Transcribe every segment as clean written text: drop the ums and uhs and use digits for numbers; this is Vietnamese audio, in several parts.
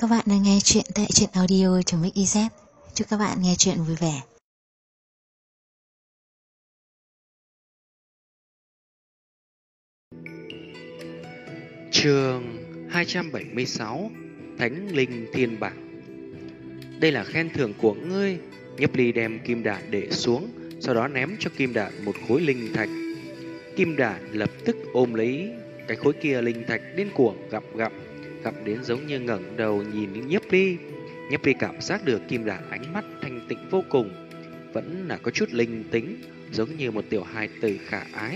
Các bạn đang nghe chuyện tại truyện audio.mix.iz. Chúc các bạn nghe chuyện vui vẻ. Chương 276 Thánh Linh Thiên Bảng. Đây là khen thưởng của ngươi. Nhiếp Ly đem kim đản để xuống, sau đó ném cho kim đản một khối linh thạch. Kim đản lập tức ôm lấy cái khối kia linh thạch điên cuồng gặm đến giống như ngẩng đầu nhìn Nhiếp Ly. Nhiếp Ly cảm giác được kim đản ánh mắt thanh tịnh vô cùng, vẫn là có chút linh tính, giống như một tiểu hài tử khả ái.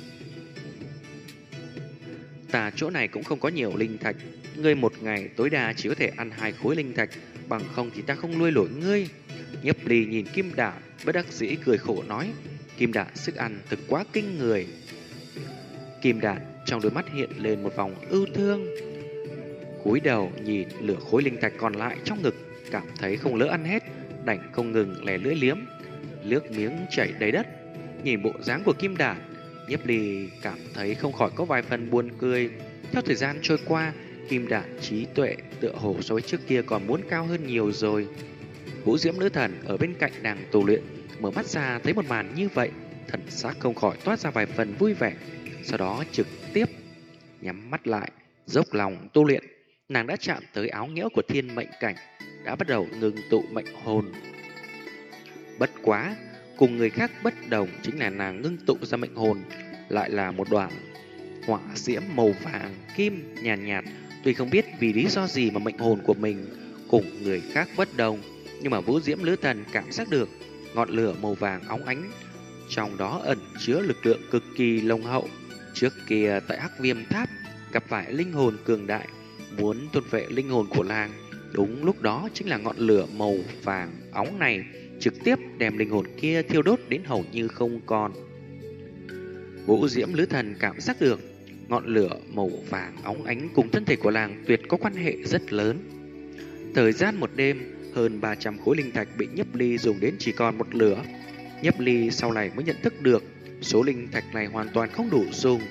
Ta chỗ này cũng không có nhiều linh thạch, ngươi một ngày tối đa chỉ có thể ăn 2 khối linh thạch, bằng không thì ta không nuôi nổi ngươi. Nhiếp Ly nhìn kim đản bất đắc dĩ cười khổ nói, kim đản sức ăn thực quá kinh người. Kim đản trong đôi mắt hiện lên một vòng ưu thương, cúi đầu nhìn lửa khối linh thạch còn lại trong ngực, cảm thấy không lỡ ăn hết, đành không ngừng lè lưỡi liếm, nước miếng chảy đầy đất. Nhìn bộ dáng của kim đản, Nhiếp Ly cảm thấy không khỏi có vài phần buồn cười. Theo thời gian trôi qua, kim đản trí tuệ tựa hồ so với trước kia còn muốn cao hơn nhiều rồi. Vũ Diễm nữ thần ở bên cạnh nàng tu luyện, mở mắt ra thấy một màn như vậy, thần sắc không khỏi toát ra vài phần vui vẻ. Sau đó trực tiếp nhắm mắt lại, dốc lòng tu luyện. Nàng đã chạm tới áo nghĩa của thiên mệnh cảnh, đã bắt đầu ngừng tụ mệnh hồn. Bất quá, cùng người khác bất đồng chính là nàng ngưng tụ ra mệnh hồn lại là một đoạn hỏa diễm màu vàng kim nhàn nhạt. Tuy không biết vì lý do gì mà mệnh hồn của mình cùng người khác bất đồng, nhưng mà Vũ Diễm nữ thần cảm giác được ngọn lửa màu vàng óng ánh, trong đó ẩn chứa lực lượng cực kỳ nồng hậu. Trước kia tại Hắc Viêm Tháp gặp phải linh hồn cường đại muốn thôn vệ linh hồn của nàng, đúng lúc đó chính là ngọn lửa màu vàng óng này trực tiếp đem linh hồn kia thiêu đốt đến hầu như không còn. Vũ Diễm nữ thần cảm giác được ngọn lửa màu vàng óng ánh cùng thân thể của nàng tuyệt có quan hệ rất lớn. Thời gian một đêm, hơn 300 khối linh thạch bị Nhiếp Ly dùng đến chỉ còn một nửa. Nhiếp Ly sau này mới nhận thức được số linh thạch này hoàn toàn không đủ dùng.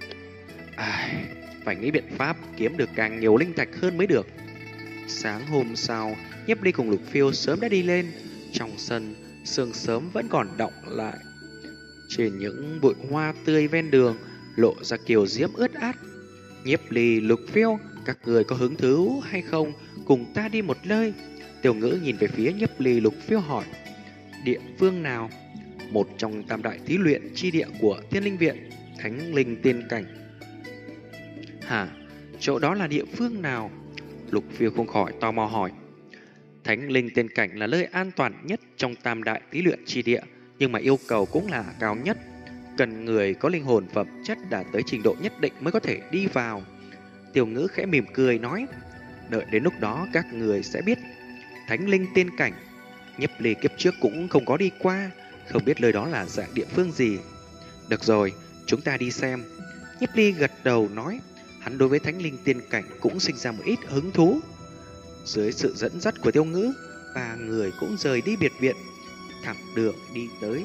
Phải nghĩ biện pháp kiếm được càng nhiều linh thạch hơn mới được. Sáng hôm sau, Nhiếp Ly cùng Lục Phiêu sớm đã đi lên. Trong sân, sương sớm vẫn còn đọng lại. Trên những bụi hoa tươi ven đường lộ ra kiều diễm ướt át. Nhiếp Ly, Lục Phiêu, các người có hứng thú hay không cùng ta đi một nơi? Tiểu Ngữ nhìn về phía Nhiếp Ly, Lục Phiêu hỏi. Địa phương nào? Một trong tam đại thí luyện chi địa của Thiên Linh Viện, Thánh Linh Tiên Cảnh. Hả? Chỗ đó là địa phương nào? Lục Phiêu không khỏi tò mò hỏi. Thánh Linh Tiên Cảnh là nơi an toàn nhất trong tam đại thí luyện chi địa, nhưng mà yêu cầu cũng là cao nhất. Cần người có linh hồn phẩm chất đạt tới trình độ nhất định mới có thể đi vào. Tiểu Ngữ khẽ mỉm cười nói. Đợi đến lúc đó các người sẽ biết. Thánh Linh Tiên Cảnh, Nhiếp Ly kiếp trước cũng không có đi qua, không biết nơi đó là dạng địa phương gì. Được rồi, chúng ta đi xem. Nhiếp Ly gật đầu nói. Hắn đối với Thánh Linh Tiên Cảnh cũng sinh ra một ít hứng thú. Dưới sự dẫn dắt của Tiêu Ngữ, ba người cũng rời đi biệt viện, thẳng đường đi tới.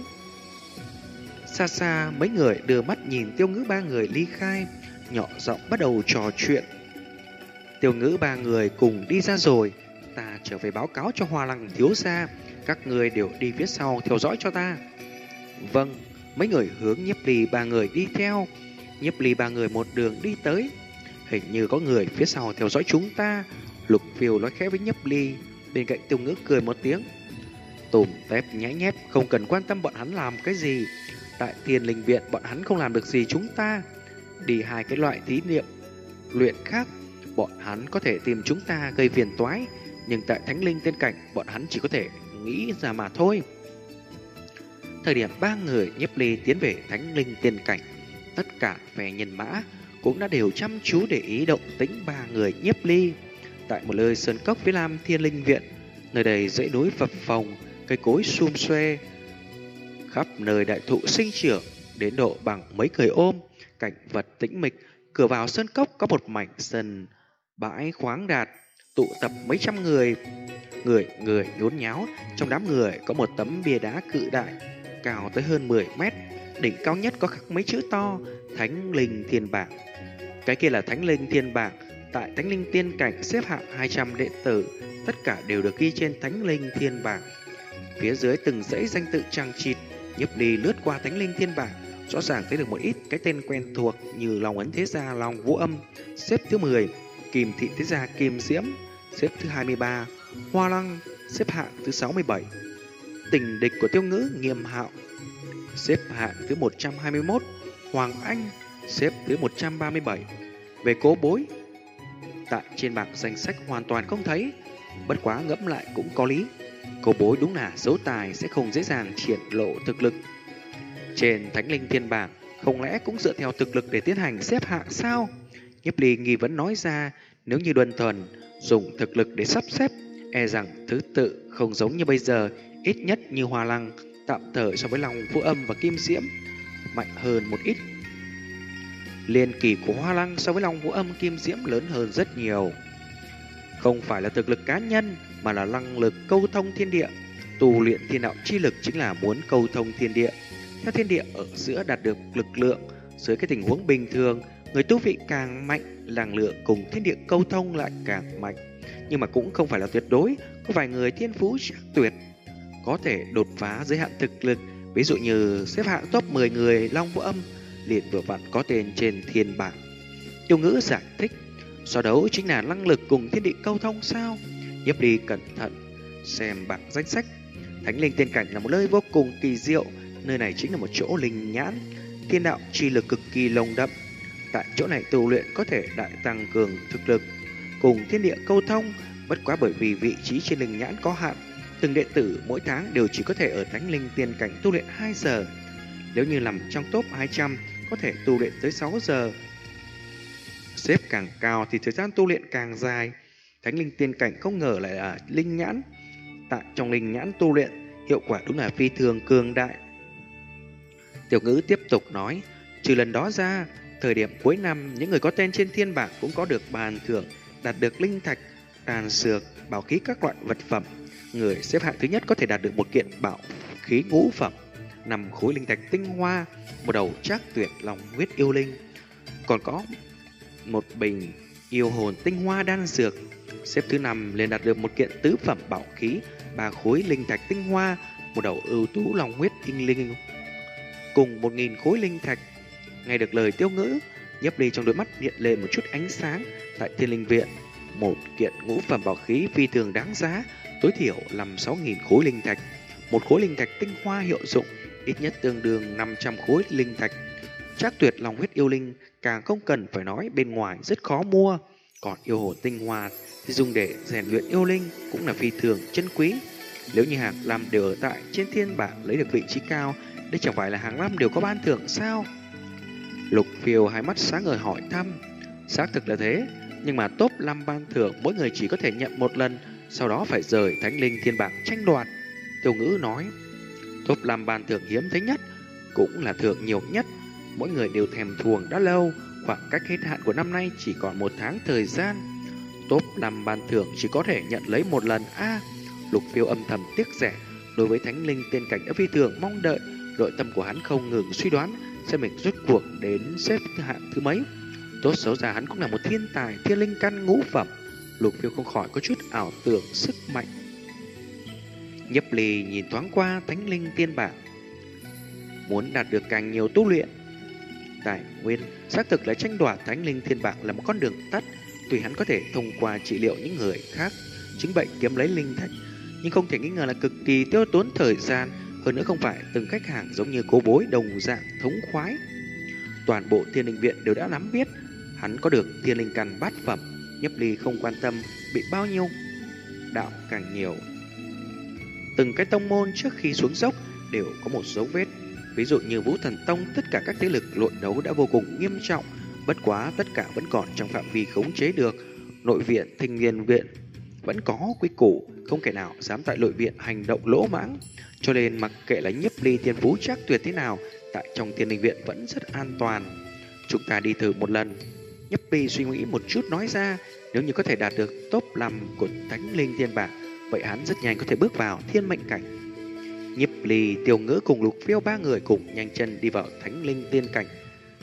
Xa xa mấy người đưa mắt nhìn Tiêu Ngữ ba người ly khai, nhỏ giọng bắt đầu trò chuyện. Tiêu Ngữ ba người cùng đi ra rồi, ta trở về báo cáo cho Hoa Lăng thiếu gia, các người đều đi phía sau theo dõi cho ta. Vâng, mấy người hướng Nhiếp Ly ba người đi theo. Nhiếp Ly ba người một đường đi tới. Hình như có người phía sau theo dõi chúng ta. Lục Phiêu nói khẽ với Nhiếp Ly. Bên cạnh Tiêu Ngữ cười một tiếng. Tùm tép nhãi nhép, không cần quan tâm bọn hắn làm cái gì. Tại Thiên Linh Viện bọn hắn không làm được gì chúng ta. Đi 2 cái loại thí nghiệm luyện khác, bọn hắn có thể tìm chúng ta gây phiền toái, nhưng tại Thánh Linh Tiên Cảnh bọn hắn chỉ có thể nghĩ ra mà thôi. Thời điểm ba người Nhiếp Ly tiến về Thánh Linh Tiên Cảnh, tất cả về nhân mã cũng đã đều chăm chú để ý động tĩnh ba người Nhiếp Ly. Tại một nơi sơn cốc phía nam Thiên Linh Viện, nơi đây dãy núi phập phồng, cây cối sum xuê, khắp nơi đại thụ sinh trưởng đến độ bằng mấy người ôm, cảnh vật tĩnh mịch. Cửa vào sơn cốc có một mảnh sân bãi khoáng đạt, tụ tập mấy trăm người, người nhốn nháo. Trong đám người có một tấm bia đá cự đại, cao tới hơn 10 mét, đỉnh cao nhất có khắc mấy chữ to Thánh Linh Thiên Bảng. Cái kia là Thánh Linh Thiên Bảng, Tại Thánh Linh Tiên Cảnh xếp hạng 200 đệ tử, tất cả đều được ghi trên Thánh Linh Thiên Bảng. Phía dưới từng dãy danh tự chằng chịt, Nhiếp Ly lướt qua Thánh Linh Thiên Bảng, rõ ràng thấy được một ít cái tên quen thuộc như Long Ấn Thế Gia Long Vũ Âm xếp thứ 10, Kim Thị Thế Gia Kim Diễm xếp thứ 23, Hoa Lăng xếp hạng thứ 67, Tình Địch của Tiêu Ngữ Nghiêm Hạo xếp hạng thứ 121, Hoàng Anh xếp thứ 137. Về Cố Bối, tại trên bảng danh sách hoàn toàn không thấy, bất quá ngẫm lại cũng có lý. Cố Bối đúng là dấu tài sẽ không dễ dàng triển lộ thực lực. Trên Thánh Linh Thiên Bảng, không lẽ cũng dựa theo thực lực để tiến hành xếp hạng sao? Nhiếp Ly nghi vấn nói ra, nếu như đơn thuần dùng thực lực để sắp xếp, e rằng thứ tự không giống như bây giờ, ít nhất như Hoa Lăng tạm thời so với Long Vũ Âm và Kim Diễm mạnh hơn một ít. Liên kỳ của Hoa Lăng so với Long Vũ Âm Kim Diễm lớn hơn rất nhiều. Không phải là thực lực cá nhân mà là năng lực câu thông thiên địa. Tu luyện thiên đạo chi lực chính là muốn câu thông thiên địa. Theo thiên địa ở giữa đạt được lực lượng, dưới cái tình huống bình thường, người tu vị càng mạnh, năng lượng cùng thiên địa câu thông lại càng mạnh. Nhưng mà cũng không phải là tuyệt đối, có vài người thiên phú chắc tuyệt có thể đột phá giới hạn thực lực, ví dụ như xếp hạng top 10 người Long Vũ Âm liền vừa vặn có tên trên thiên bảng. Tiêu Ngữ giải thích, so đấu chính là năng lực cùng thiên địa câu thông sao? Nhiếp Ly cẩn thận xem bảng danh sách. Thánh Linh Tiên Cảnh là một nơi vô cùng kỳ diệu, nơi này chính là một chỗ linh nhãn, thiên đạo chi lực cực kỳ nồng đậm. Tại chỗ này tu luyện có thể đại tăng cường thực lực cùng thiên địa câu thông, bất quá bởi vì vị trí trên linh nhãn có hạn, từng đệ tử mỗi tháng đều chỉ có thể ở Thánh Linh Tiên Cảnh tu luyện 2 giờ. Nếu như nằm trong top 200, có thể tu luyện tới 6 giờ. Xếp càng cao thì thời gian tu luyện càng dài. Thánh Linh Tiên Cảnh không ngờ lại là linh nhãn. Tại trong linh nhãn tu luyện, hiệu quả đúng là phi thường cường đại. Tiểu Ngữ tiếp tục nói, trừ lần đó ra, thời điểm cuối năm, những người có tên trên thiên bảng cũng có được bàn thưởng, đạt được linh thạch, đan dược, bảo khí các loại vật phẩm. Người xếp hạng thứ nhất có thể đạt được một kiện bảo khí ngũ phẩm, 5 khối linh thạch tinh hoa, một đầu trác tuyệt long huyết yêu linh, còn có một bình yêu hồn tinh hoa đan dược. Xếp thứ 5 liền đạt được một kiện tứ phẩm bảo khí, 3 khối linh thạch tinh hoa, một đầu ưu tú long huyết tinh linh cùng 1000 khối linh thạch. Nghe được lời Tiêu Ngữ, Nhiếp Ly trong đôi mắt hiện lên một chút ánh sáng. Tại Thiên Linh Viện, một kiện ngũ phẩm bảo khí phi thường đáng giá, tối thiểu 5-6 nghìn khối linh thạch. Một khối linh thạch tinh hoa hiệu dụng ít nhất tương đương 500 khối linh thạch. Trác tuyệt long huyết yêu linh càng không cần phải nói, bên ngoài rất khó mua. Còn yêu hồn tinh hoa thì dùng để rèn luyện yêu linh cũng là phi thường chân quý. Nếu như hàng năm đều ở tại trên thiên bảng lấy được vị trí cao, đây chẳng phải là hàng năm đều có ban thưởng sao? Lục Phiêu hai mắt sáng ngời hỏi thăm. Xác thực là thế, nhưng mà top 5 ban thưởng mỗi người chỉ có thể nhận một lần, sau đó phải rời Thánh Linh Thiên Bảng tranh đoạt. Tiêu Ngữ nói, top 5 ban thưởng hiếm thấy nhất, cũng là thưởng nhiều nhất, mỗi người đều thèm thuồng đã lâu. Khoảng cách hết hạn của năm nay chỉ còn 1 tháng thời gian. Top 5 ban thưởng chỉ có thể nhận lấy một lần a. Lục Phiêu âm thầm tiếc rẻ, đối với Thánh Linh Tiên Cảnh đã phi thường mong đợi. Nội tâm của hắn không ngừng suy đoán xem mình rốt cuộc đến xếp hạng thứ mấy. Tốt xấu ra hắn cũng là một thiên tài thiên linh căn ngũ phẩm. Lục Phiêu không khỏi có chút ảo tưởng sức mạnh. Nhiếp Ly nhìn thoáng qua Thánh Linh Tiên Bảng, muốn đạt được càng nhiều tu luyện tài nguyên, xác thực là tranh đoạt Thánh Linh Thiên Bảng là một con đường tắt. Tuy hắn có thể thông qua trị liệu những người khác chứng bệnh kiếm lấy linh thạch, nhưng không thể nghi ngờ là cực kỳ tiêu tốn thời gian. Hơn nữa không phải từng khách hàng giống như Cố Bối đồng dạng thống khoái. Toàn bộ Thiên Linh Viện đều đã nắm biết hắn có được thiên linh căn bát phẩm. Nhiếp Ly không quan tâm bị bao nhiêu đạo càng nhiều. Từng cái tông môn trước khi xuống dốc đều có một dấu vết. Ví dụ như Vũ Thần Tông, tất cả các thế lực nội đấu đã vô cùng nghiêm trọng, bất quá tất cả vẫn còn trong phạm vi khống chế được. Nội viện, Thanh Niên Viện vẫn có quy củ, không kẻ nào dám tại nội viện hành động lỗ mãng. Cho nên mặc kệ là Nhiếp Ly thiên phú chắc tuyệt thế nào, tại trong Thiên Linh Viện vẫn rất an toàn. Chúng ta đi thử một lần. Nhiếp Ly suy nghĩ một chút nói ra, nếu như có thể đạt được top 5 của Thánh Linh Thiên Bảng, vậy hắn rất nhanh có thể bước vào thiên mệnh cảnh. Nhiếp Ly, Tiêu Ngữ cùng Lục Phiêu ba người cùng nhanh chân đi vào Thánh Linh Tiên Cảnh.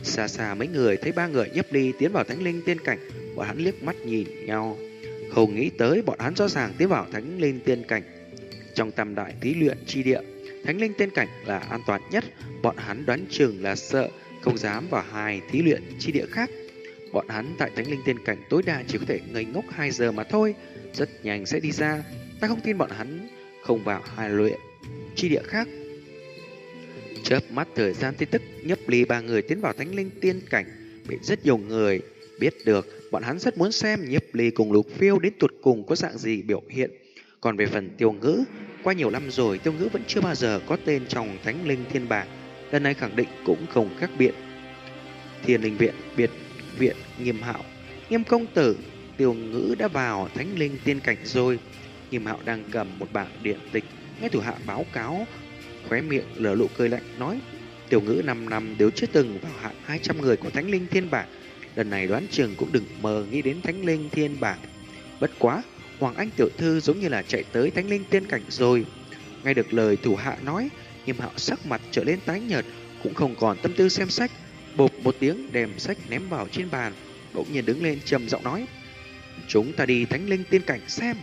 Xa xa mấy người thấy ba người Nhiếp Ly tiến vào Thánh Linh Tiên Cảnh, bọn hắn liếc mắt nhìn nhau. Không nghĩ tới bọn hắn rõ ràng tiến vào Thánh Linh Tiên Cảnh. Trong tam đại thí luyện chi địa, Thánh Linh Tiên Cảnh là an toàn nhất. Bọn hắn đoán chừng là sợ, không dám vào hai thí luyện chi địa khác. Bọn hắn tại Thánh Linh Tiên Cảnh tối đa chỉ có thể ngây ngốc 2 giờ mà thôi, rất nhanh sẽ đi ra. Ta không tin bọn hắn không vào hai luyện chi địa khác. Chớp mắt thời gian tin tức Nhiếp Ly ba người tiến vào Thánh Linh Tiên Cảnh bị rất nhiều người biết được. Bọn hắn rất muốn xem Nhiếp Ly cùng Lục Phiêu đến tuột cùng có dạng gì biểu hiện. Còn về phần Tiêu Ngữ, qua nhiều năm rồi Tiêu Ngữ vẫn chưa bao giờ có tên trong Thánh Linh Thiên Bảng, lần này khẳng định cũng không khác biệt. Thiên Linh Viện, biệt viện Nghiêm Hạo, Nghiêm công tử, Tiêu Ngữ đã vào Thánh Linh Tiên Cảnh rồi. Nghiêm Hạo đang cầm một bảng điện tịch, nghe thủ hạ báo cáo, khóe miệng lở nụ cười lạnh nói: Tiêu Ngữ 5 năm đều chưa từng vào hạng 200 người của Thánh Linh Thiên Bảng, lần này đoán chừng cũng đừng mơ nghĩ đến Thánh Linh Thiên Bảng. Bất quá, Hoàng Anh tiểu thư giống như là chạy tới Thánh Linh Tiên Cảnh rồi. Nghe được lời thủ hạ nói, Nghiêm Hạo sắc mặt trở lên tái nhợt, cũng không còn tâm tư xem sách, bộp một tiếng đem sách ném vào trên bàn, bỗng nhiên đứng lên trầm giọng nói: Chúng ta đi Thánh Linh Tiên Cảnh xem.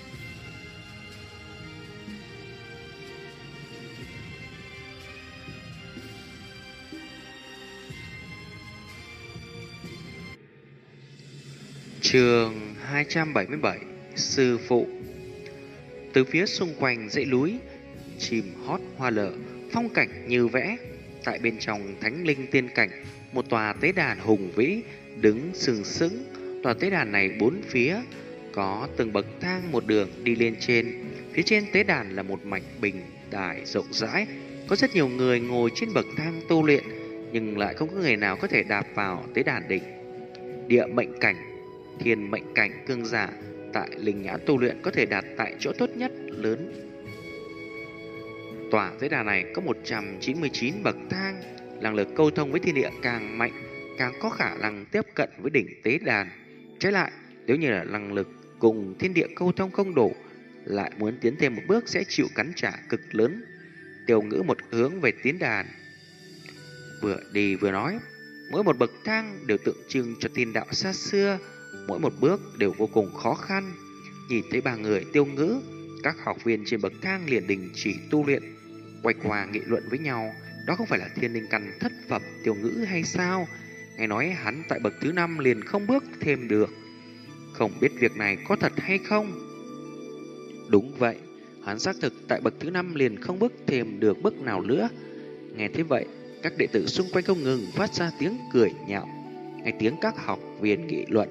Chương 277: Sư phụ. Từ phía xung quanh dãy núi, chim hót hoa nở, phong cảnh như vẽ. Tại bên trong Thánh Linh Tiên Cảnh, một tòa tế đàn hùng vĩ đứng sừng sững. Tòa tế đàn này bốn phía có từng bậc thang một đường đi lên trên. Phía trên tế đàn là một mảnh bình đài rộng rãi, có rất nhiều người ngồi trên bậc thang tu luyện, nhưng lại không có người nào có thể đạp vào tế đàn đỉnh. Địa mệnh cảnh, thiên mệnh cảnh cương giả tại linh nhãn tu luyện có thể đạt tại chỗ tốt nhất lớn. Tòa tế đàn này có 199 bậc thang, năng lực câu thông với thiên địa càng mạnh, càng có khả năng tiếp cận với đỉnh tế đàn. Trái lại, nếu như là năng lực cùng thiên địa câu thông không đủ, lại muốn tiến thêm một bước sẽ chịu cắn trả cực lớn. Tiêu Ngữ một hướng về tiến đàn, vừa đi vừa nói: mỗi một bậc thang đều tượng trưng cho thiên đạo xa xưa, mỗi một bước đều vô cùng khó khăn. Nhìn thấy ba người Tiêu Ngữ, các học viên trên bậc thang liền đình chỉ tu luyện, quay qua nghị luận với nhau, đó không phải là thiên linh căn thất phẩm Tiêu Ngữ hay sao? Nghe nói hắn tại bậc thứ 5 liền không bước thêm được. Không biết việc này có thật hay không? Đúng vậy, hắn xác thực tại bậc thứ 5 liền không bước thêm được bước nào nữa. Nghe thế vậy, các đệ tử xung quanh không ngừng phát ra tiếng cười nhạo. Nghe tiếng các học viên nghị luận,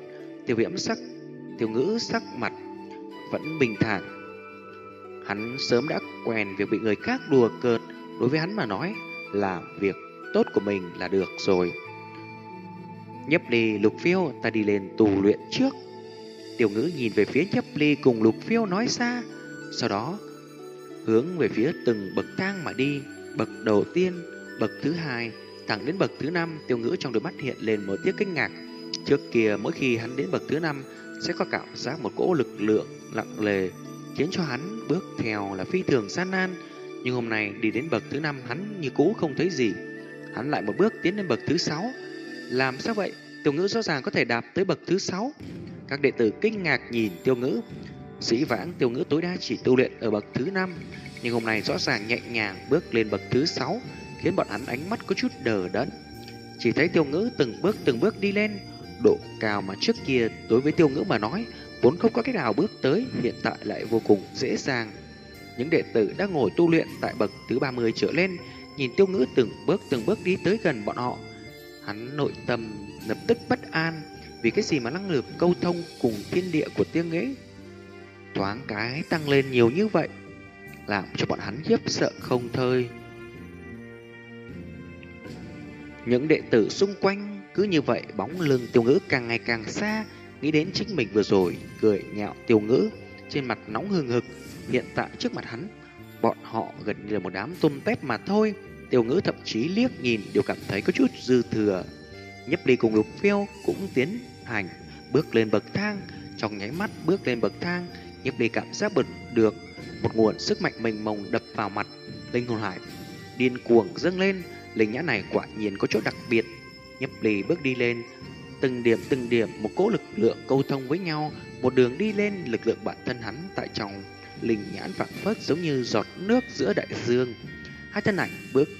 Tiêu Ngữ sắc mặt vẫn bình thản. Hắn sớm đã quen việc bị người khác đùa cợt, đối với hắn mà nói, làm việc tốt của mình là được rồi. Nhiếp Ly, Lục Phiêu, ta đi lên tu luyện trước. Tiêu Ngữ nhìn về phía Nhiếp Ly cùng Lục Phiêu nói ra, sau đó hướng về phía từng bậc thang mà đi. Bậc đầu tiên, bậc thứ 2, thẳng đến bậc thứ 5. Tiêu Ngữ trong đôi mắt hiện lên một tia kinh ngạc. Trước kia mỗi khi hắn đến bậc thứ 5 sẽ có cảm giác một cỗ lực lượng nặng nề khiến cho hắn bước theo là phi thường gian nan. Nhưng hôm nay đi đến bậc thứ 5 hắn như cũ không thấy gì. Hắn lại một bước tiến đến bậc thứ 6. Làm sao vậy? Tiêu Ngữ rõ ràng có thể đạp tới bậc thứ 6. Các đệ tử kinh ngạc nhìn Tiêu Ngữ. Dĩ vãng Tiêu Ngữ tối đa chỉ tu luyện ở bậc thứ 5, nhưng hôm nay rõ ràng nhẹ nhàng bước lên bậc thứ 6, khiến bọn hắn ánh mắt có chút đờ đẫn. Chỉ thấy Tiêu Ngữ từng bước đi lên, độ cao mà trước kia đối với Tiêu Ngữ mà nói vốn không có cách nào bước tới, hiện tại lại vô cùng dễ dàng. Những đệ tử đang ngồi tu luyện tại bậc thứ 30 trở lên, nhìn Tiêu Ngữ từng bước đi tới gần bọn họ. Hắn nội tâm lập tức bất an, vì cái gì mà năng lực câu thông cùng thiên địa của Tiêu Ngữ thoáng cái tăng lên nhiều như vậy, làm cho bọn hắn khiếp sợ không thôi. Những đệ tử xung quanh cứ như vậy, bóng lưng Tiêu Ngữ càng ngày càng xa, nghĩ đến chính mình vừa rồi cười nhạo Tiêu Ngữ, trên mặt nóng hừng hực. Hiện tại trước mặt hắn, bọn họ gần như là một đám tôm tép mà thôi. Tiêu Ngữ thậm chí liếc nhìn đều cảm thấy có chút dư thừa. Nhiếp Ly cùng Lục Phiêu cũng tiến hành bước lên bậc thang. Trong nháy mắt bước lên bậc thang, Nhiếp Ly cảm giác bật được một nguồn sức mạnh mênh mông đập vào mặt. Linh hồn hải điên cuồng dâng lên. Linh nhãn này quả nhiên có chỗ đặc biệt. Nhiếp Ly bước đi lên, từng điểm một cỗ lực lượng câu thông với nhau, một đường đi lên, lực lượng bản thân hắn tại trong linh nhãn phảng phất giống như giọt nước giữa đại dương. Hai thân ảnh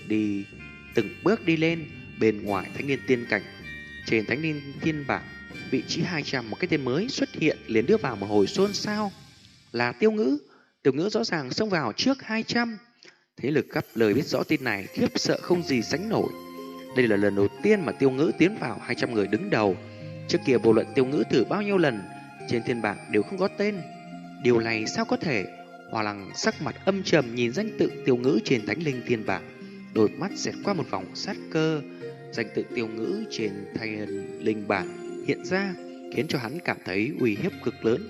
từng bước đi lên, bên ngoài Thánh Linh Tiên Cảnh. Trên Thánh Linh Thiên bảng, vị trí 200 một cái tên mới xuất hiện liền đưa vào một hồi xôn xao. Là Tiêu Ngữ. Tiêu Ngữ rõ ràng xông vào trước 200. Thế lực khắp lời biết rõ tin này khiếp sợ không gì sánh nổi. Đây là lần đầu tiên mà Tiêu Ngữ tiến vào 200 người đứng đầu. Trước kia vô luận Tiêu Ngữ thử bao nhiêu lần, trên thiên bảng đều không có tên. Điều này sao có thể? Hoa Lăng sắc mặt âm trầm nhìn danh tự Tiêu Ngữ trên Thánh Linh Thiên bảng, đôi mắt xẹt qua một vòng sát cơ. Danh tự Tiêu Ngữ trên Thánh Linh bảng hiện ra khiến cho hắn cảm thấy uy hiếp cực lớn.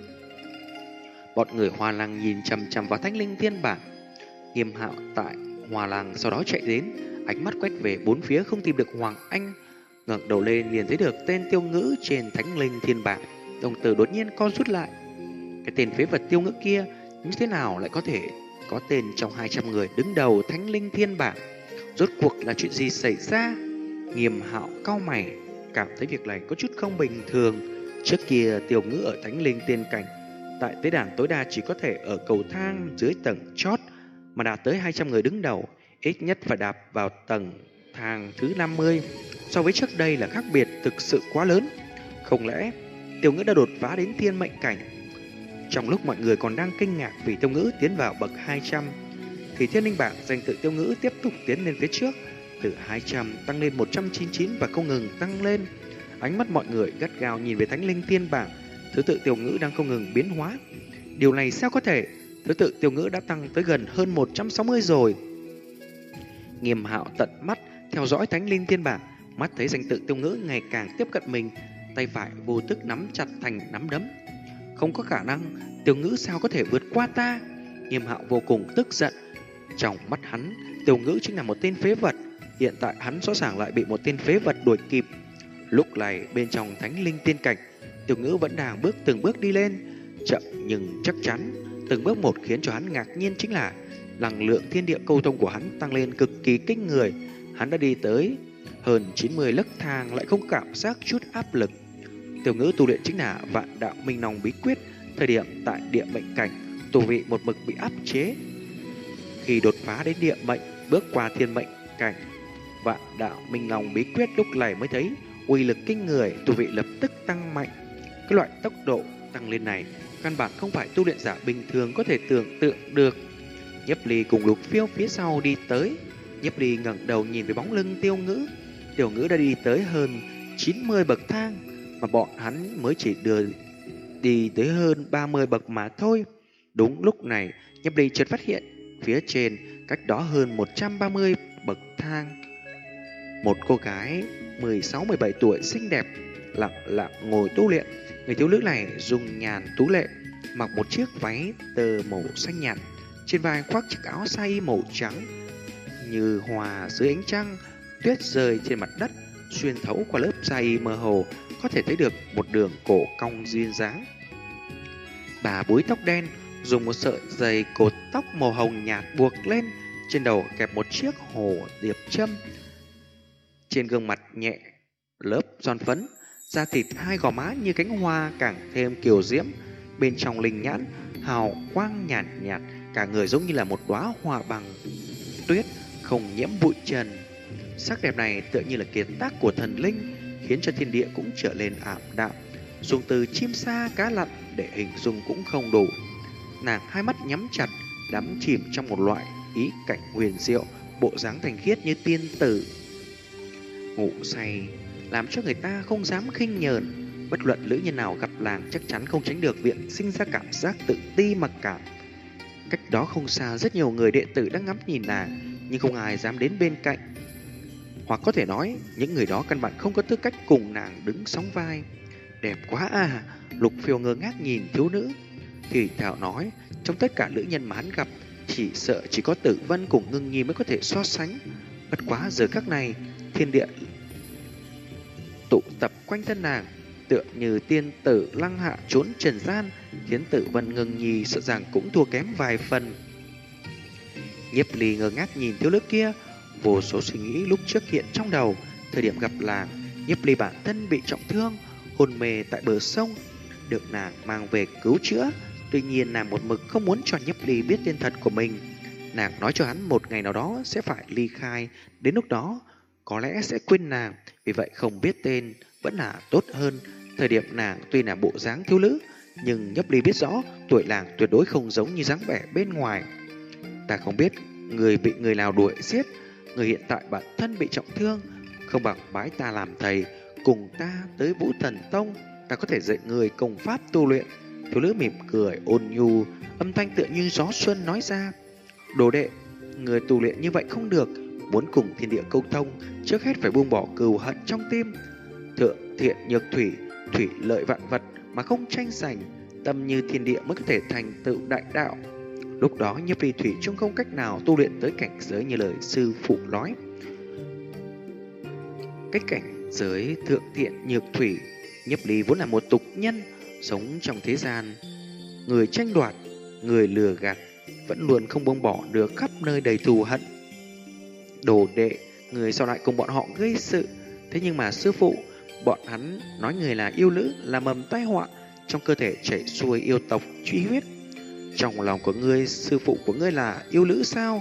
Bọn người Hoa Lăng nhìn chằm chằm vào Thánh Linh Thiên bảng. Nghiêm Hạo tại Hoa Lăng sau đó chạy đến, ánh mắt quét về bốn phía không tìm được Hoàng Anh, ngẩng đầu lên liền thấy được tên Tiêu Ngữ trên Thánh Linh Thiên bảng, đồng tử đột nhiên co rút lại. Cái tên phế vật Tiêu Ngữ kia như thế nào lại có thể có tên trong 200 người đứng đầu Thánh Linh Thiên bảng? Rốt cuộc là chuyện gì xảy ra? Nghiêm Hạo cau mày, cảm thấy việc này có chút không bình thường. Trước kia Tiêu Ngữ ở Thánh Linh Tiên Cảnh, tại tế đàn tối đa chỉ có thể ở cầu thang dưới tầng chót, mà đạt tới 200 người đứng đầu, ít nhất phải đạp vào tầng thang thứ 50. So với trước đây là khác biệt thực sự quá lớn. Không lẽ Tiêu Ngữ đã đột phá đến thiên mệnh cảnh? Trong lúc mọi người còn đang kinh ngạc vì Tiêu Ngữ tiến vào bậc 200, thì Thiên Linh bảng danh tự Tiêu Ngữ tiếp tục tiến lên phía trước, từ 200 tăng lên 199 và không ngừng tăng lên. Ánh mắt mọi người gắt gao nhìn về Thánh Linh Thiên bảng, thứ tự Tiêu Ngữ đang không ngừng biến hóa. Điều này sao có thể? Thứ tự Tiêu Ngữ đã tăng tới gần hơn 160 rồi. Nghiêm Hạo tận mắt theo dõi Thánh Linh Thiên bảng, mắt thấy danh tự Tiêu Ngữ ngày càng tiếp cận mình, tay phải vô thức nắm chặt thành nắm đấm. Không có khả năng, Tiêu Ngữ sao có thể vượt qua ta? Nghiêm Hạo vô cùng tức giận. Trong mắt hắn, Tiêu Ngữ chính là một tên phế vật. Hiện tại hắn rõ ràng lại bị một tên phế vật đuổi kịp. Lúc này bên trong Thánh Linh Tiên Cảnh, Tiêu Ngữ vẫn đang từng bước đi lên, chậm nhưng chắc chắn. Từng bước một khiến cho hắn ngạc nhiên chính là năng lượng thiên địa câu thông của hắn tăng lên cực kỳ kinh người. Hắn đã đi tới hơn 90 nấc thang lại không cảm giác chút áp lực. Tiêu Ngữ tu luyện chính là Vạn Đạo Minh Long bí quyết. Thời điểm tại địa mệnh cảnh, tu vị một mực bị áp chế. Khi đột phá đến địa mệnh, bước qua thiên mệnh cảnh, Vạn Đạo Minh Long bí quyết lúc này mới thấy uy lực kinh người, tu vị lập tức tăng mạnh. Cái loại tốc độ tăng lên này căn bản không phải tu luyện giả bình thường có thể tưởng tượng được. Nhiếp Ly cùng Lục Phiêu phía sau đi tới. Nhiếp Ly ngẩng đầu nhìn về bóng lưng Tiêu Ngữ. Tiêu Ngữ đã đi tới hơn 90 bậc thang, mà bọn hắn mới chỉ đi tới hơn 30 bậc mà thôi. Đúng lúc này, Nhiếp Ly chợt phát hiện phía trên cách đó hơn 130 bậc thang, một cô gái 16-17 tuổi xinh đẹp lặng lặng ngồi tu luyện. Người thiếu nữ này dung nhàn tú lệ, mặc một chiếc váy tơ màu xanh nhạt, trên vai khoác chiếc áo sa màu trắng như hòa dưới ánh trăng. Tuyết rơi trên mặt đất, xuyên thấu qua lớp sa mơ hồ có thể thấy được một đường cổ cong duyên dáng. Bà búi tóc đen, dùng một sợi dây cột tóc màu hồng nhạt buộc lên, trên đầu kẹp một chiếc hồ điệp châm. Trên gương mặt nhẹ lớp son phấn, da thịt hai gò má như cánh hoa càng thêm kiều diễm. Bên trong linh nhãn hào quang nhạt nhạt, cả người giống như là một đóa hoa bằng tuyết không nhiễm bụi trần. Sắc đẹp này tựa như là kiệt tác của thần linh, khiến cho thiên địa cũng trở lên ảm đạm. Dùng từ chim sa cá lặn để hình dung cũng không đủ. Nàng hai mắt nhắm chặt, đắm chìm trong một loại ý cảnh huyền diệu, bộ dáng thanh khiết như tiên tử. Ngủ say làm cho người ta không dám khinh nhờn. Bất luận nữ nhân nào gặp nàng chắc chắn không tránh được việc sinh ra cảm giác tự ti mặc cảm. Cách đó không xa rất nhiều người đệ tử đang ngắm nhìn nàng, nhưng không ai dám đến bên cạnh. Hoặc có thể nói, những người đó căn bản không có tư cách cùng nàng đứng sóng vai. Đẹp quá à! Lục Phiêu ngơ ngác nhìn thiếu nữ, thì thảo nói, trong tất cả nữ nhân mà hắn gặp, chỉ sợ chỉ có Tử Vân cùng Ngưng Nhi mới có thể so sánh. Bất quá giờ khắc này, thiên địa tụ tập quanh thân nàng, tựa như tiên tử lăng hạ trốn trần gian, khiến Tử Vân Ngưng Nhi sợ rằng cũng thua kém vài phần. Nhiếp Ly ngơ ngác nhìn thiếu nữ kia, vô số suy nghĩ lúc trước hiện trong đầu. Thời điểm gặp nàng, Nhiếp Ly bản thân bị trọng thương, hôn mê tại bờ sông, được nàng mang về cứu chữa. Tuy nhiên nàng một mực không muốn cho Nhiếp Ly biết tên thật của mình. Nàng nói cho hắn một ngày nào đó sẽ phải ly khai, đến lúc đó có lẽ sẽ quên nàng, vì vậy không biết tên vẫn là tốt hơn. Thời điểm nàng tuy là bộ dáng thiếu nữ, nhưng Nhiếp Ly biết rõ tuổi nàng tuyệt đối không giống như dáng vẻ bên ngoài. Ta không biết người bị người nào đuổi giết, người hiện tại bản thân bị trọng thương, không bằng bái ta làm thầy, cùng ta tới Vũ Thần Tông, ta có thể dạy người công pháp tu luyện. Thiếu nữ mỉm cười ôn nhu, âm thanh tựa như gió xuân nói ra. Đồ đệ, người tu luyện như vậy không được, muốn cùng thiên địa câu thông, trước hết phải buông bỏ cừu hận trong tim. Thượng thiện nhược thủy, thủy lợi vạn vật mà không tranh giành, tâm như thiên địa mới có thể thành tựu đại đạo. Lúc đó Nhiếp Ly thủy chung không cách nào tu luyện tới cảnh giới như lời sư phụ nói. Cái cảnh giới thượng thiện nhược thủy, Nhiếp Ly vốn là một tục nhân, sống trong thế gian, người tranh đoạt, người lừa gạt, vẫn luôn không buông bỏ được, khắp nơi đầy thù hận. Đồ đệ, người sau lại cùng bọn họ gây sự, thế nhưng mà sư phụ, bọn hắn nói người là yêu nữ, là mầm tai họa, trong cơ thể chảy xuôi yêu tộc truy huyết. Trong lòng của ngươi, sư phụ của ngươi là yêu nữ sao?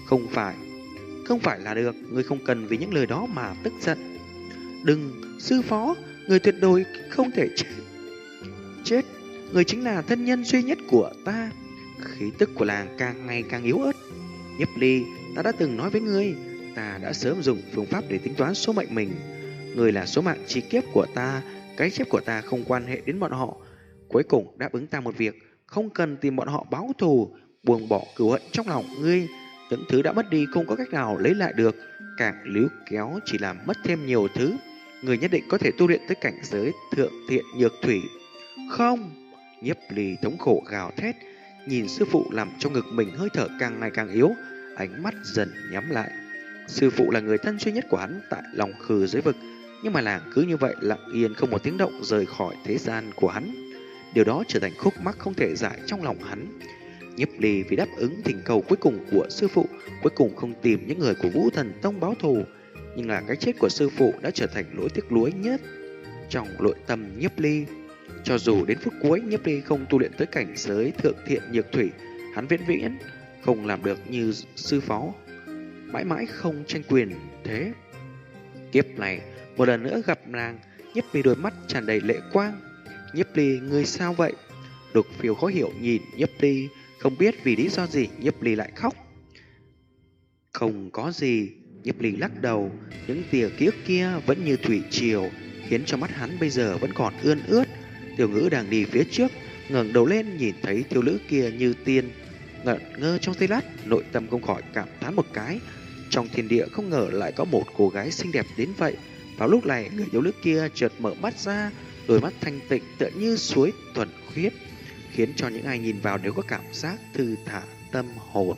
Không phải là được, ngươi không cần vì những lời đó mà tức giận. Đừng, sư phó, người tuyệt đối không thể chết. Người chính là thân nhân duy nhất của ta. Khí tức của làng càng ngày càng yếu ớt. Nhiếp Ly, ta đã từng nói với ngươi, ta đã sớm dùng phương pháp để tính toán số mệnh mình. Ngươi là số mạng chi kiếp của ta, cái chết của ta không quan hệ đến bọn họ. Cuối cùng đáp ứng ta một việc, không cần tìm bọn họ báo thù, buông bỏ cừu hận trong lòng ngươi. Những thứ đã mất đi không có cách nào lấy lại được, càng líu kéo chỉ làm mất thêm nhiều thứ. Người nhất định có thể tu luyện tới cảnh giới thượng thiện nhược thủy. Không! Nhiếp Ly thống khổ gào thét, nhìn sư phụ làm trong ngực mình hơi thở càng ngày càng yếu, ánh mắt dần nhắm lại. Sư phụ là người thân duy nhất của hắn tại lòng khư giới vực, nhưng mà làng cứ như vậy lặng yên không một tiếng động rời khỏi thế gian của hắn. Điều đó trở thành khúc mắc không thể giải trong lòng hắn. Nhiếp Ly vì đáp ứng thỉnh cầu cuối cùng của sư phụ, cuối cùng không tìm những người của Vũ Thần Tông báo thù, nhưng là cái chết của sư phụ đã trở thành nỗi tiếc nuối nhất trong nội tâm Nhiếp Ly. Cho dù đến phút cuối Nhiếp Ly không tu luyện tới cảnh giới thượng thiện nhược thủy, hắn vĩnh viễn không làm được như sư phó, mãi mãi không tranh quyền thế. Kiếp này một lần nữa gặp nàng, Nhiếp Ly đôi mắt tràn đầy lệ quang. Nhiếp Ly, ngươi sao vậy? Lục Phiêu khó hiểu nhìn Nhiếp Ly, không biết vì lý do gì Nhiếp Ly lại khóc. Không có gì, Nhiếp Ly lắc đầu, những tia ký ức kia vẫn như thủy triều, khiến cho mắt hắn bây giờ vẫn còn ươn ướt. Tiểu Ngữ đang đi phía trước, ngẩng đầu lên nhìn thấy thiếu nữ kia như tiên, ngẩn ngơ trong giây lát, nội tâm không khỏi cảm thán một cái. Trong thiên địa không ngờ lại có một cô gái xinh đẹp đến vậy. Vào lúc này, người thiếu nữ kia chợt mở mắt ra, đôi mắt thanh tịnh tựa như suối thuần khiết, khiến cho những ai nhìn vào đều có cảm giác thư thả tâm hồn.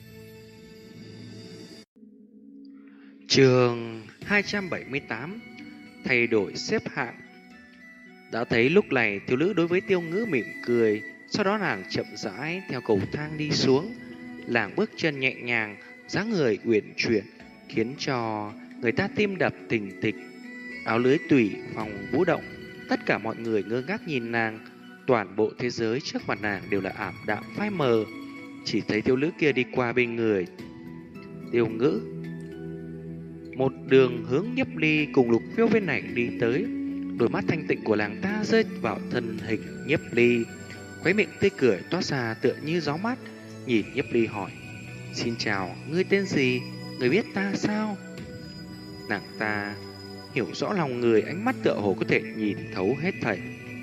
Chương 278: Thay đổi xếp hạng. Đã thấy lúc này thiếu nữ đối với Tiêu Ngữ mỉm cười, sau đó nàng chậm rãi theo cầu thang đi xuống. Nàng bước chân nhẹ nhàng, dáng người uyển chuyển, khiến cho người ta tim đập thình thịch. Áo lưới tùy phòng vũ động, tất cả mọi người ngơ ngác nhìn nàng. Toàn bộ thế giới trước mặt nàng đều là ảm đạm phai mờ, chỉ thấy thiếu nữ kia đi qua bên người Tiêu Ngữ, một đường hướng Nhiếp Ly cùng Lục Phiêu bên này đi tới. Đôi mắt thanh tịnh của nàng ta rơi vào thân hình Nhiếp Ly, khóe miệng tươi cười toát ra tựa như gió mát. Nhìn Nhiếp Ly hỏi: Xin chào, ngươi tên gì? Ngươi biết ta sao? Nàng ta hiểu rõ lòng người, ánh mắt tựa hồ có thể nhìn thấu hết thảy.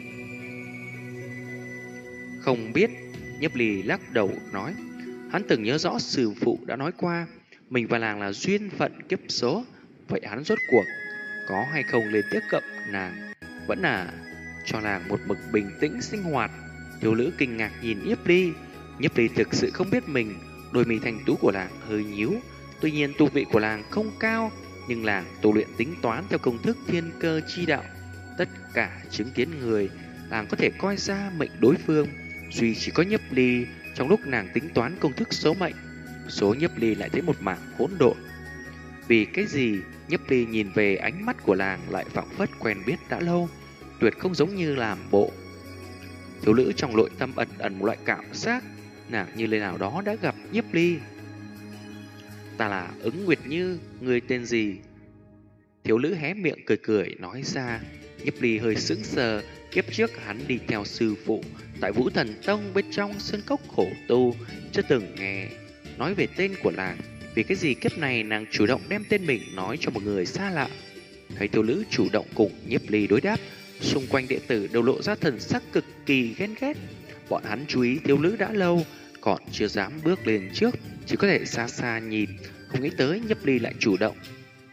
Không biết. Nhiếp Ly lắc đầu nói. Hắn từng nhớ rõ sư phụ đã nói qua, mình và nàng là duyên phận kiếp số. Vậy hắn rốt cuộc có hay không lên tiếp cận nàng, vẫn là cho nàng một mực bình tĩnh sinh hoạt. Thiếu nữ kinh ngạc nhìn Nhiếp Ly. Nhiếp Ly thực sự không biết mình. Đôi mi thanh tú của nàng hơi nhíu. Tuy nhiên tu vị của nàng không cao, nhưng nàng tu luyện tính toán theo công thức thiên cơ chi đạo. Tất cả chứng kiến người, nàng có thể coi ra mệnh đối phương. Duy chỉ có Nhiếp Ly, trong lúc nàng tính toán công thức số mệnh, số Nhiếp Ly lại thấy một mảng hỗn độn. Vì cái gì Nhiếp Ly nhìn về ánh mắt của làng lại phảng phất quen biết đã lâu, tuyệt không giống như làm bộ. Thiếu nữ trong nội tâm ẩn ẩn một loại cảm giác nàng như nơi nào đó đã gặp Nhiếp Ly. Ta là Ứng Nguyệt Như, người tên gì? Thiếu nữ hé miệng cười cười nói ra. Nhiếp Ly hơi sững sờ, kiếp trước hắn đi theo sư phụ tại Vũ Thần Tông bên trong sơn cốc khổ tu, chưa từng nghe nói về tên của làng. Vì cái gì kiếp này nàng chủ động đem tên mình nói cho một người xa lạ? Thấy thiếu nữ chủ động cùng Nhiếp Ly đối đáp, xung quanh đệ tử đều lộ ra thần sắc cực kỳ ghen ghét. Bọn hắn chú ý thiếu nữ đã lâu, còn chưa dám bước lên trước, chỉ có thể xa xa nhìn, không nghĩ tới Nhiếp Ly lại chủ động.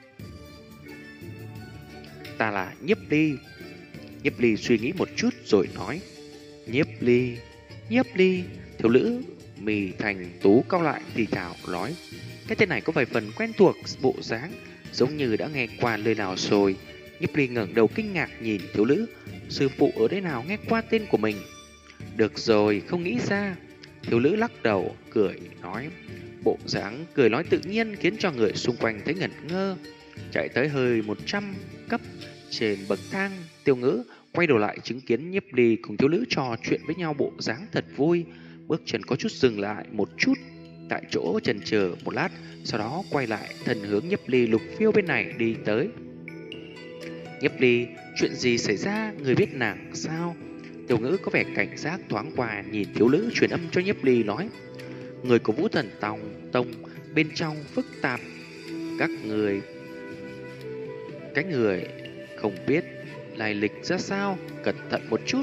Ta là Nhiếp Ly. Nhiếp Ly suy nghĩ một chút rồi nói. Nhiếp Ly, Nhiếp Ly. Thiếu nữ mì thành tú cau lại thì thảo nói. Cái tên này có vài phần quen thuộc, bộ dáng giống như đã nghe qua lời nào rồi. Nhiếp Ly ngẩng đầu kinh ngạc nhìn thiếu nữ. Sư phụ ở đây nào nghe qua tên của mình? Được rồi, không nghĩ ra. Thiếu nữ lắc đầu, cười nói. Bộ dáng cười nói tự nhiên khiến cho người xung quanh thấy ngẩn ngơ. Chạy tới hơi 100 cấp trên bậc thang, Tiêu Ngữ quay đầu lại chứng kiến Nhiếp Ly cùng thiếu nữ trò chuyện với nhau bộ dáng thật vui. Bước chân có chút dừng lại một chút, tại chỗ chần chờ một lát, sau đó quay lại thần hướng Nhiếp Ly Lục Phiêu bên này đi tới. Nhiếp Ly, chuyện gì xảy ra, người biết nàng sao? Tiêu Ngữ có vẻ cảnh giác thoáng qua nhìn thiếu nữ truyền âm cho Nhiếp Ly nói. Người của Vũ Thần Tông bên trong phức tạp, các người không biết lai lịch ra sao, cẩn thận một chút.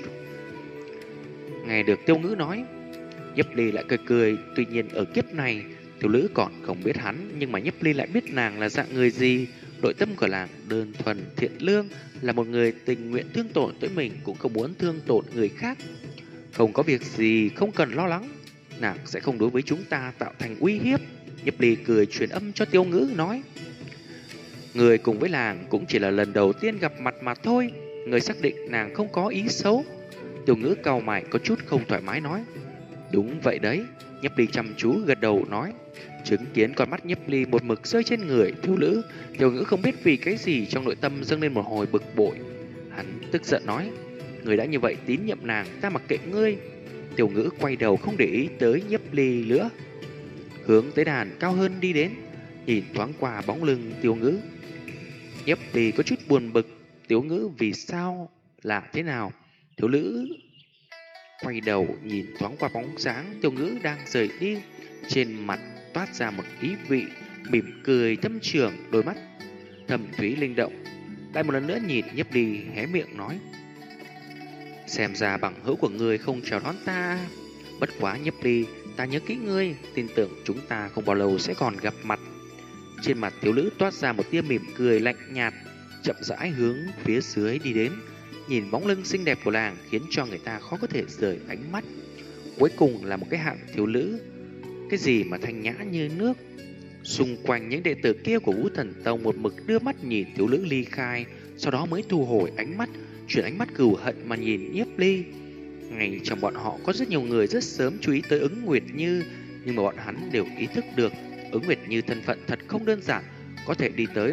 Nghe được Tiêu Ngữ nói, Nhiếp Ly lại cười cười. Tuy nhiên ở kiếp này thiếu nữ còn không biết hắn, nhưng mà Nhiếp Ly lại biết nàng là dạng người gì. Nội tâm của nàng đơn thuần thiện lương, là một người tình nguyện thương tổn tới mình cũng không muốn thương tổn người khác. Không có việc gì không cần lo lắng, nàng sẽ không đối với chúng ta tạo thành uy hiếp. Nhiếp Ly cười truyền âm cho Tiêu Ngữ nói. Người cùng với làng cũng chỉ là lần đầu tiên gặp mặt mà thôi, người xác định nàng không có ý xấu? Tiêu Ngữ cau mày có chút không thoải mái nói. Đúng vậy đấy. Nhiếp Ly chăm chú gật đầu nói. Chứng kiến con mắt Nhiếp Ly một mực rơi trên người thiếu nữ, Tiêu Ngữ không biết vì cái gì trong nội tâm dâng lên một hồi bực bội. Hắn tức giận nói. Người đã như vậy tín nhiệm nàng, ta mặc kệ ngươi. Tiêu Ngữ quay đầu không để ý tới Nhiếp Ly nữa, hướng tới đàn cao hơn đi đến. Nhìn thoáng qua bóng lưng Tiêu Ngữ, Nhiếp Ly có chút buồn bực. Tiêu Ngữ vì sao là thế nào? Thiếu nữ quay đầu nhìn thoáng qua bóng dáng Tiêu Ngữ đang rời đi, trên mặt toát ra một ý vị mỉm cười thâm trường, đôi mắt thâm thúy linh động. Lại một lần nữa nhìn Nhiếp Ly hé miệng nói. Xem ra bằng hữu của ngươi không chào đón ta. Bất quá Nhiếp Ly, ta nhớ kỹ ngươi, tin tưởng chúng ta không bao lâu sẽ còn gặp mặt. Trên mặt thiếu nữ toát ra một tia mỉm cười lạnh nhạt, chậm rãi hướng phía dưới đi đến. Nhìn bóng lưng xinh đẹp của nàng khiến cho người ta khó có thể rời ánh mắt. Cuối cùng là một cái hạng thiếu nữ, cái gì mà thanh nhã như nước. Xung quanh những đệ tử kia của Vũ Thần Tông một mực đưa mắt nhìn thiếu nữ ly khai, sau đó mới thu hồi ánh mắt, chuyển ánh mắt cừu hận mà nhìn Nhiếp Ly. Ngay trong bọn họ có rất nhiều người rất sớm chú ý tới Ứng Nguyệt Như, nhưng mà bọn hắn đều ý thức được Ứng Nguyệt Như thân phận thật không đơn giản, có thể đi tới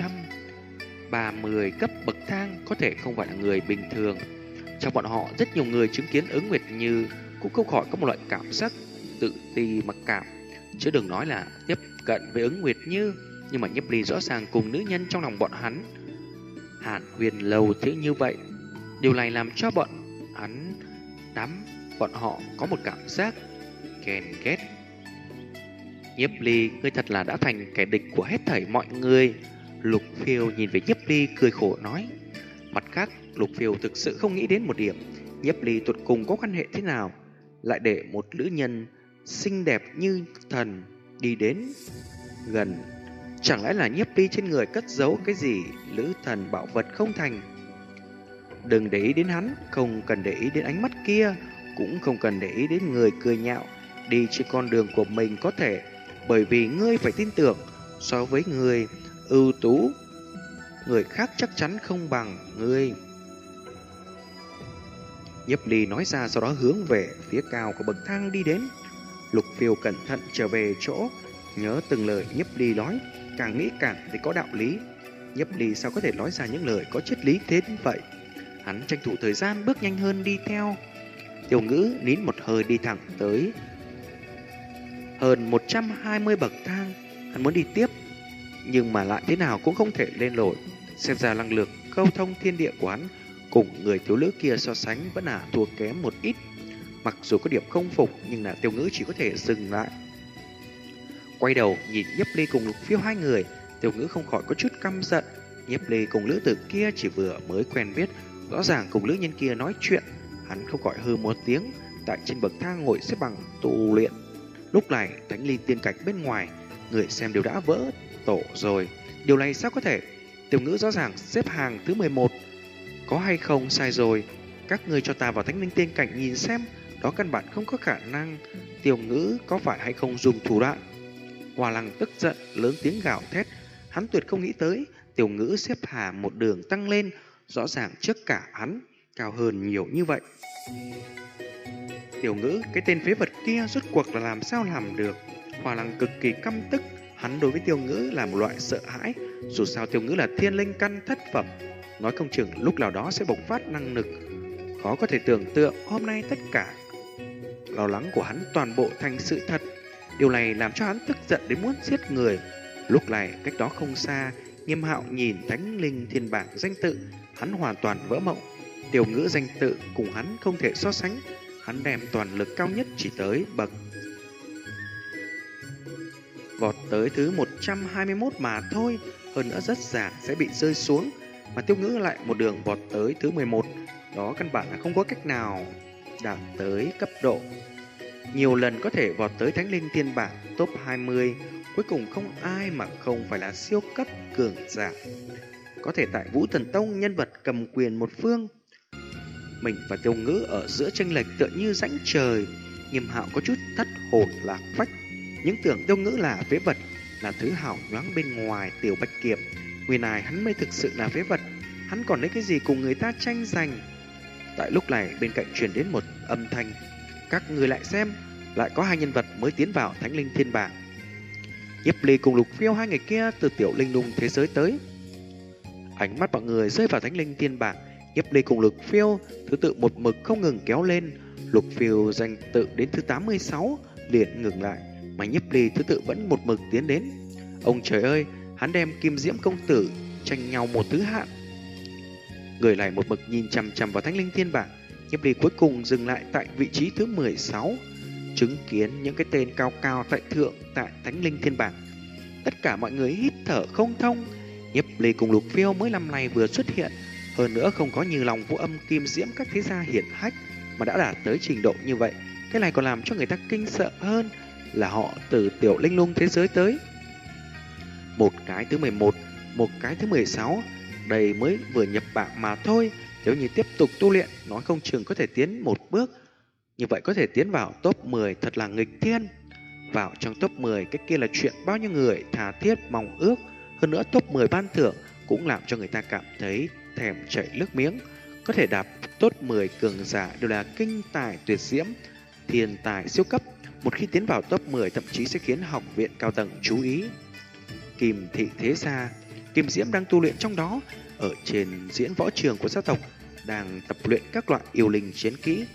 130 cấp bậc thang, có thể không phải là người bình thường. Trong bọn họ rất nhiều người chứng kiến Ứng Nguyệt Như cũng không khỏi có một loại cảm giác tự ti mặc cảm, chứ đừng nói là tiếp cận với Ứng Nguyệt Như. Nhưng mà Nhiếp Ly rõ ràng cùng nữ nhân trong lòng bọn hắn hàn huyền lâu thế như vậy. Điều này làm cho bọn họ có một cảm giác ghen ghét. Nhiếp Ly, ngươi thật là đã thành kẻ địch của hết thảy mọi người. Lục Phiêu nhìn về Nhiếp Ly cười khổ nói. Mặt khác, Lục Phiêu thực sự không nghĩ đến một điểm, Nhiếp Ly tuột cùng có quan hệ thế nào, lại để một nữ nhân xinh đẹp như thần đi đến gần. Chẳng lẽ là Nhiếp Ly trên người cất giấu cái gì lữ thần bảo vật không thành? Đừng để ý đến hắn, không cần để ý đến ánh mắt kia, cũng không cần để ý đến người cười nhạo. Đi trên con đường của mình có thể, bởi vì ngươi phải tin tưởng, so với người ưu tú, người khác chắc chắn không bằng ngươi. Nhiếp Ly nói ra, sau đó hướng về phía cao của bậc thang đi đến. Lục Phiêu cẩn thận trở về chỗ, nhớ từng lời Nhiếp Ly nói, càng nghĩ càng thấy có đạo lý. Nhiếp Ly sao có thể nói ra những lời có triết lý thế như vậy? Hắn tranh thủ thời gian bước nhanh hơn đi theo. Tiểu Ngữ nín một hơi đi thẳng tới hơn 120 bậc thang. Hắn muốn đi tiếp, nhưng mà lại thế nào cũng không thể lên nổi. Xem ra năng lực câu thông thiên địa của hắn cùng người thiếu nữ kia so sánh vẫn là thua kém một ít. Mặc dù có điểm không phục, nhưng là Tiểu Ngữ chỉ có thể dừng lại. Quay đầu nhìn Nhiếp Ly cùng Lục Phiêu hai người, Tiểu Ngữ không khỏi có chút căm giận. Nhiếp Ly cùng nữ tử kia chỉ vừa mới quen biết, rõ ràng cùng nữ nhân kia nói chuyện, hắn không gọi hư một tiếng, tại trên bậc thang ngồi xếp bằng tu luyện. Lúc này Thánh Linh tiên cảnh bên ngoài, người xem đều đã vỡ tổ rồi. Điều này sao có thể? Tiểu Ngữ rõ ràng xếp hàng thứ 11. Có hay không sai rồi? Các người cho ta vào Thánh Linh tiên cảnh nhìn xem, đó căn bản không có khả năng. Tiểu Ngữ có phải hay không dùng thủ đoạn? Hoa Lăng tức giận lớn tiếng gào thét. Hắn tuyệt không nghĩ tới Tiểu Ngữ xếp hàng một đường tăng lên, rõ ràng trước cả hắn cao hơn nhiều như vậy. Tiểu Ngữ, cái tên phế vật kia rốt cuộc là làm sao làm được? Hoa Lăng cực kỳ căm tức. Hắn đối với Tiểu Ngữ là một loại sợ hãi. Dù sao Tiểu Ngữ là thiên linh căn thất phẩm, nói không chừng lúc nào đó sẽ bộc phát năng lực. Khó có thể tưởng tượng hôm nay tất cả lo lắng của hắn toàn bộ thành sự thật. Điều này làm cho hắn tức giận đến muốn giết người. Lúc này cách đó không xa, Nghiêm Hạo nhìn Thánh Linh thiên bảng danh tự, hắn hoàn toàn vỡ mộng. Tiểu Ngữ danh tự cùng hắn không thể so sánh. Hắn đem toàn lực cao nhất chỉ tới bậc vọt tới thứ 121 mà thôi, hơn nữa rất giản sẽ bị rơi xuống. Mà Tiểu Ngữ lại một đường vọt tới thứ 11, đó căn bản là không có cách nào đạt tới cấp độ. Nhiều lần có thể vọt tới Thánh Linh thiên bảng top 20, cuối cùng không ai mà không phải là siêu cấp cường giả. Có thể tại Vũ Thần Tông nhân vật cầm quyền một phương. Mình và Tiểu Ngữ ở giữa chênh lệch tựa như rãnh trời. Nghiêm Hạo có chút thất hồn lạc phách. Những tưởng Tiểu Ngữ là phế vật, là thứ hảo nhoáng bên ngoài Tiểu Bạch Kiệp. Nguyên này hắn mới thực sự là phế vật. Hắn còn lấy cái gì cùng người ta tranh giành? Tại lúc này bên cạnh truyền đến một âm thanh. Các người lại xem, lại có hai nhân vật mới tiến vào Thánh Linh thiên bảng. Nhiếp Ly cùng Lục Phiêu hai người kia từ Tiểu Linh Lung thế giới tới. Ánh mắt mọi người rơi vào Thánh Linh thiên bảng. Nhiếp Ly cùng Lục Phiêu thứ tự một mực không ngừng kéo lên. Lục Phiêu danh tự đến thứ 86 liền ngừng lại, mà Nhiếp Ly thứ tự vẫn một mực tiến đến. Ông trời ơi, hắn đem Kim Diễm công tử tranh nhau một thứ hạng. Người này một mực nhìn chằm chằm vào Thánh Linh thiên bảng. Nhiếp Ly cuối cùng dừng lại tại vị trí thứ 16, chứng kiến những cái tên cao cao tại thượng tại Thánh Linh thiên bảng. Tất cả mọi người hít thở không thông. Nhiếp Ly cùng Lục Phiêu mới năm nay vừa xuất hiện, hơn nữa không có như Lòng Vũ Âm, Kim Diễm các thế gia hiển hách mà đã đạt tới trình độ như vậy. Cái này còn làm cho người ta kinh sợ hơn là họ từ Tiểu Linh Lung thế giới tới. Một cái thứ 11, một cái thứ 16, đây mới vừa nhập bảng mà thôi. Nếu như tiếp tục tu luyện, nói không chừng có thể tiến một bước. Như vậy có thể tiến vào top 10 thật là nghịch thiên. Vào trong top 10, cái kia là chuyện bao nhiêu người tha thiết mong ước. Hơn nữa top 10 ban thưởng cũng làm cho người ta cảm thấy thèm chảy nước miếng. Có thể đạp top 10 cường giả đều là kinh tài tuyệt diễm, thiên tài siêu cấp. Một khi tiến vào top 10 thậm chí sẽ khiến học viện cao tầng chú ý. Kim thị thế gia, Kim Diễm đang tu luyện trong đó. Ở trên diễn võ trường của gia tộc đang tập luyện các loại yêu linh chiến kỹ.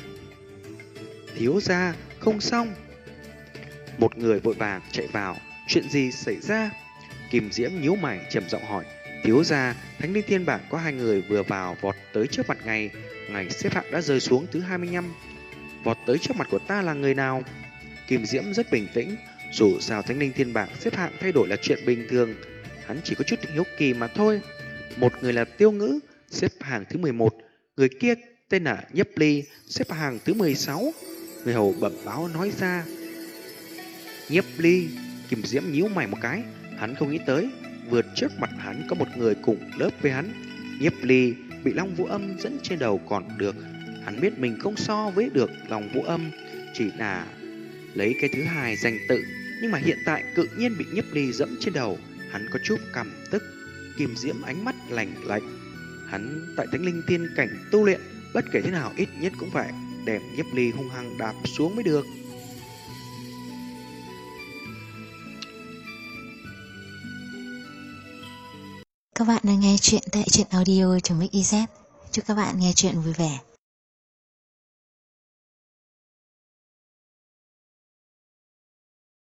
Thiếu gia, không xong. Một người vội vàng chạy vào. Chuyện gì xảy ra? Kim Diễm nhíu mày trầm giọng hỏi. Thiếu gia, Thánh Linh thiên bảng có hai người vừa vào vọt tới trước mặt ngài. Ngài xếp hạng đã rơi xuống thứ 25. Vọt tới trước mặt của ta là người nào? Kim Diễm rất bình tĩnh. Dù sao Thánh Linh thiên bảng xếp hạng thay đổi là chuyện bình thường. Hắn chỉ có chút hiếu kỳ mà thôi. Một người là Tiêu Ngữ, xếp hạng thứ 11. Người kia tên là Nhiếp Ly, xếp hạng thứ 16. Người hầu bẩm báo nói ra. Nhiếp Ly. Kim Diễm nhíu mày một cái. Hắn không nghĩ tới vượt trước mặt hắn có một người cùng lớp với hắn. Nhiếp Ly bị Long Vũ Âm dẫn trên đầu còn được. Hắn biết mình không so với được Long Vũ Âm, chỉ là lấy cái thứ hai danh tự. Nhưng mà hiện tại tự nhiên bị Nhiếp Ly dẫm trên đầu, hắn có chút căm tức. Kim Diễm ánh mắt lạnh lạnh. Hắn tại Thánh Linh thiên cảnh tu luyện, bất kể thế nào ít nhất cũng phải đem Nhiếp Ly hung hăng đạp xuống mới được. Các Các bạn đang nghe chuyện tại truyện audio.mix.iz. Chúc các bạn nghe chuyện vui vẻ.